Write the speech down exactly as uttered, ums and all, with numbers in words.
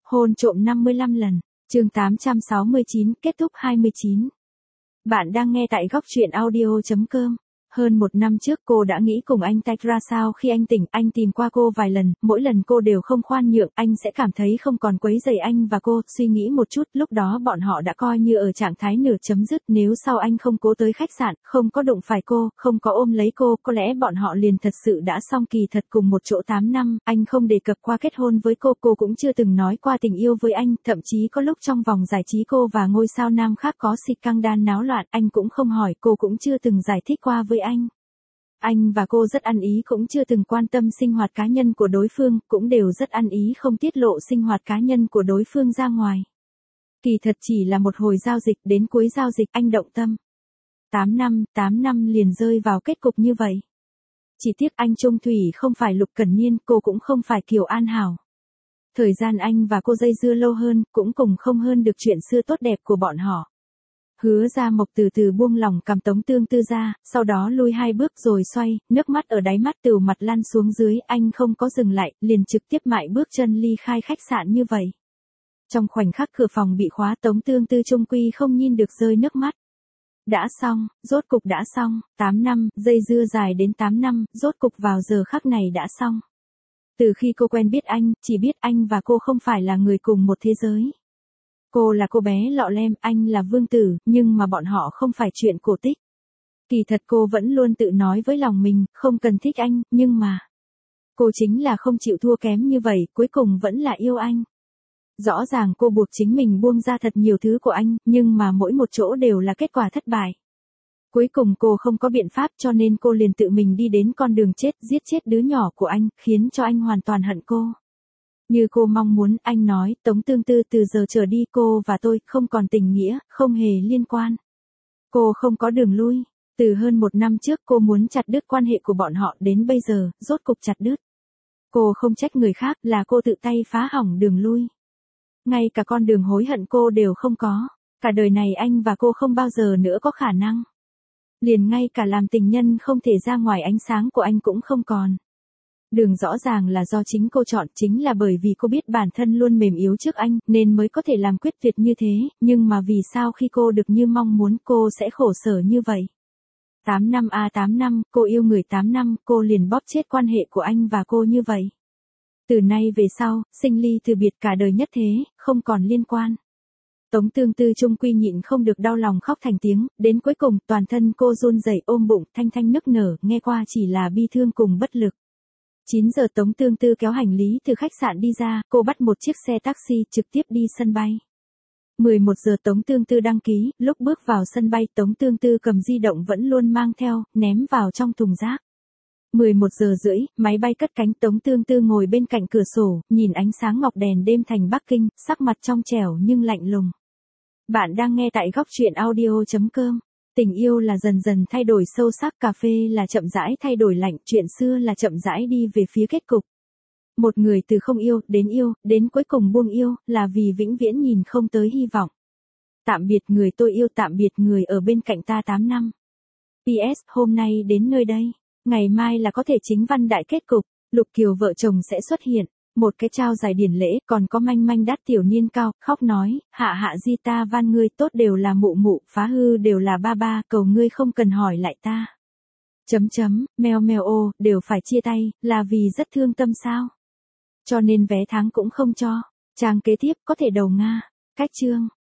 Hôn trộm năm mươi lăm lần. Chương tám trăm sáu mươi chín, kết thúc hai mươi chín. Bạn đang nghe tại góc truyện audio chấm com. Hơn một năm trước cô đã nghĩ cùng anh tách ra sao khi anh tỉnh, anh tìm qua cô vài lần, mỗi lần cô đều không khoan nhượng, anh sẽ cảm thấy không còn quấy rầy anh và cô, suy nghĩ một chút, lúc đó bọn họ đã coi như ở trạng thái nửa chấm dứt, nếu sau anh không cố tới khách sạn, không có đụng phải cô, không có ôm lấy cô, có lẽ bọn họ liền thật sự đã xong kỳ thật cùng một chỗ tám năm, anh không đề cập qua kết hôn với cô, cô cũng chưa từng nói qua tình yêu với anh, thậm chí có lúc trong vòng giải trí cô và ngôi sao nam khác có xịt căng đan náo loạn, anh cũng không hỏi, cô cũng chưa từng giải thích qua với anh. Anh và cô rất ăn ý cũng chưa từng quan tâm sinh hoạt cá nhân của đối phương, cũng đều rất ăn ý không tiết lộ sinh hoạt cá nhân của đối phương ra ngoài. Kỳ thật chỉ là một hồi giao dịch, đến cuối giao dịch anh động tâm. tám năm, tám năm liền rơi vào kết cục như vậy. Chỉ tiếc anh Trung Thủy không phải Lục Cẩn Niên, cô cũng không phải Kiều An Hảo. Thời gian anh và cô dây dưa lâu hơn, cũng cùng không hơn được chuyện xưa tốt đẹp của bọn họ. Hứa Gia Mộc từ từ buông lỏng cầm Tống Tương Tư ra, sau đó lui hai bước rồi xoay, nước mắt ở đáy mắt từ mặt lăn xuống dưới, anh không có dừng lại, liền trực tiếp mại bước chân ly khai khách sạn như vậy. Trong khoảnh khắc cửa phòng bị khóa, Tống Tương Tư trung quy không nhìn được rơi nước mắt. Đã xong, rốt cục đã xong, tám năm, dây dưa dài đến tám năm, rốt cục vào giờ khắc này đã xong. Từ khi cô quen biết anh, chỉ biết anh và cô không phải là người cùng một thế giới. Cô là cô bé lọ lem, anh là vương tử, nhưng mà bọn họ không phải chuyện cổ tích. Kỳ thật cô vẫn luôn tự nói với lòng mình, không cần thích anh, nhưng mà... Cô chính là không chịu thua kém như vậy, cuối cùng vẫn là yêu anh. Rõ ràng cô buộc chính mình buông ra thật nhiều thứ của anh, nhưng mà mỗi một chỗ đều là kết quả thất bại. Cuối cùng cô không có biện pháp cho nên cô liền tự mình đi đến con đường chết, giết chết đứa nhỏ của anh, khiến cho anh hoàn toàn hận cô. Như cô mong muốn, anh nói, Tống Tương Tư từ giờ trở đi cô và tôi không còn tình nghĩa, không hề liên quan. Cô không có đường lui. Từ hơn một năm trước cô muốn chặt đứt quan hệ của bọn họ đến bây giờ, rốt cục chặt đứt. Cô không trách người khác, là cô tự tay phá hỏng đường lui. Ngay cả con đường hối hận cô đều không có. Cả đời này anh và cô không bao giờ nữa có khả năng. Liền ngay cả làm tình nhân không thể ra ngoài ánh sáng của anh cũng không còn. Đường rõ ràng là do chính cô chọn, chính là bởi vì cô biết bản thân luôn mềm yếu trước anh, nên mới có thể làm quyết tuyệt như thế, nhưng mà vì sao khi cô được như mong muốn cô sẽ khổ sở như vậy? tám năm a tám năm, cô yêu người tám năm, cô liền bóp chết quan hệ của anh và cô như vậy. Từ nay về sau, sinh ly từ biệt cả đời nhất thế, không còn liên quan. Tống Tương Tư trung quy nhịn không được đau lòng khóc thành tiếng, đến cuối cùng toàn thân cô run rẩy ôm bụng, thanh thanh nức nở, nghe qua chỉ là bi thương cùng bất lực. chín giờ Tống Tương Tư kéo hành lý từ khách sạn đi ra, cô bắt một chiếc xe taxi trực tiếp đi sân bay. mười một giờ Tống Tương Tư đăng ký, lúc bước vào sân bay Tống Tương Tư cầm di động vẫn luôn mang theo, ném vào trong thùng rác. mười một giờ rưỡi, máy bay cất cánh Tống Tương Tư ngồi bên cạnh cửa sổ, nhìn ánh sáng ngọc đèn đêm thành Bắc Kinh, sắc mặt trong trẻo nhưng lạnh lùng. Bạn đang nghe tại góc truyện audio chấm com. Tình yêu là dần dần thay đổi sâu sắc, cà phê là chậm rãi thay đổi lạnh, chuyện xưa là chậm rãi đi về phía kết cục. Một người từ không yêu, đến yêu, đến cuối cùng buông yêu, là vì vĩnh viễn nhìn không tới hy vọng. Tạm biệt người tôi yêu, tạm biệt người ở bên cạnh ta tám năm. pê ét hôm nay đến nơi đây, ngày mai là có thể chính văn đại kết cục, Lục Kiều vợ chồng sẽ xuất hiện. Một cái trao giải điển lễ, còn có manh manh đắt tiểu niên cao, khóc nói, hạ hạ di ta van ngươi tốt đều là mụ mụ, phá hư đều là ba ba, cầu ngươi không cần hỏi lại ta. Chấm chấm, meo meo ô, đều phải chia tay, là vì rất thương tâm sao? Cho nên vé tháng cũng không cho. Trang kế tiếp có thể đầu Nga. Cách chương.